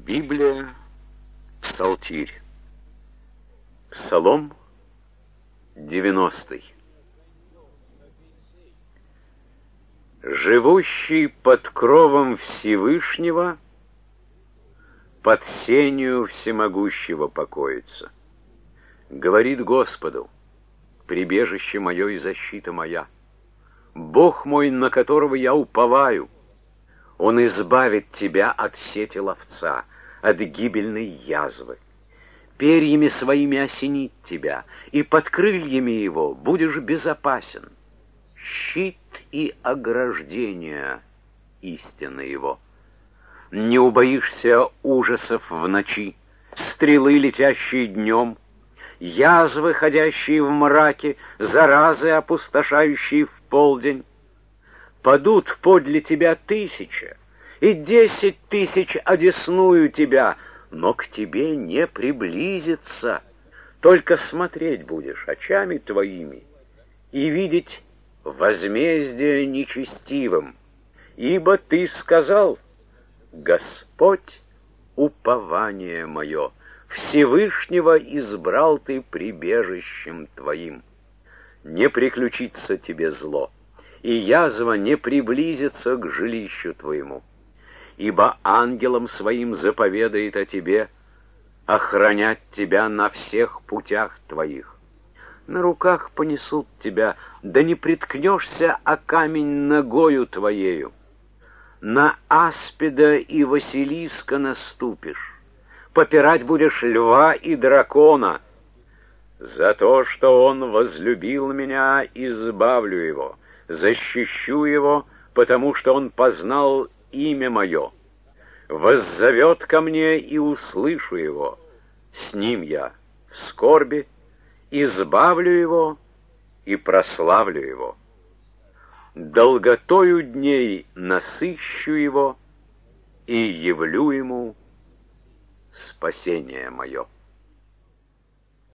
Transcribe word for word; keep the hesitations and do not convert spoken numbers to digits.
Библия, Псалтирь. Псалом девяностый. Живущий под кровом Всевышнего, под сенью всемогущего покоится. Говорит Господу: прибежище мое и защита моя, Бог мой, на которого я уповаю. Он избавит тебя от сети ловца, от гибельной язвы. Перьями своими осенит тебя, и под крыльями его будешь безопасен. Щит и ограждение истины его. Не убоишься ужасов в ночи, стрелы, летящие днем, язвы, ходящие в мраке, заразы, опустошающие в полдень. Падут подле тебя тысяча, и десять тысяч одесную тебя, но к тебе не приблизится. Только смотреть будешь очами твоими и видеть возмездие нечестивым. Ибо ты сказал: Господь — упование мое, Всевышнего избрал ты прибежищем твоим. Не приключится тебе зло, и язва не приблизится к жилищу твоему. Ибо ангелом своим заповедает о тебе охранять тебя на всех путях твоих. На руках понесут тебя, да не приткнешься о камень ногою твоею. На аспида и василиска наступишь, попирать будешь льва и дракона. За то, что он возлюбил меня, избавлю его, защищу его, потому что он познал имя мое. Воззовет ко мне, и услышу его. С ним я в скорби, избавлю его и прославлю его. Долготою дней насыщу его и явлю ему спасение мое.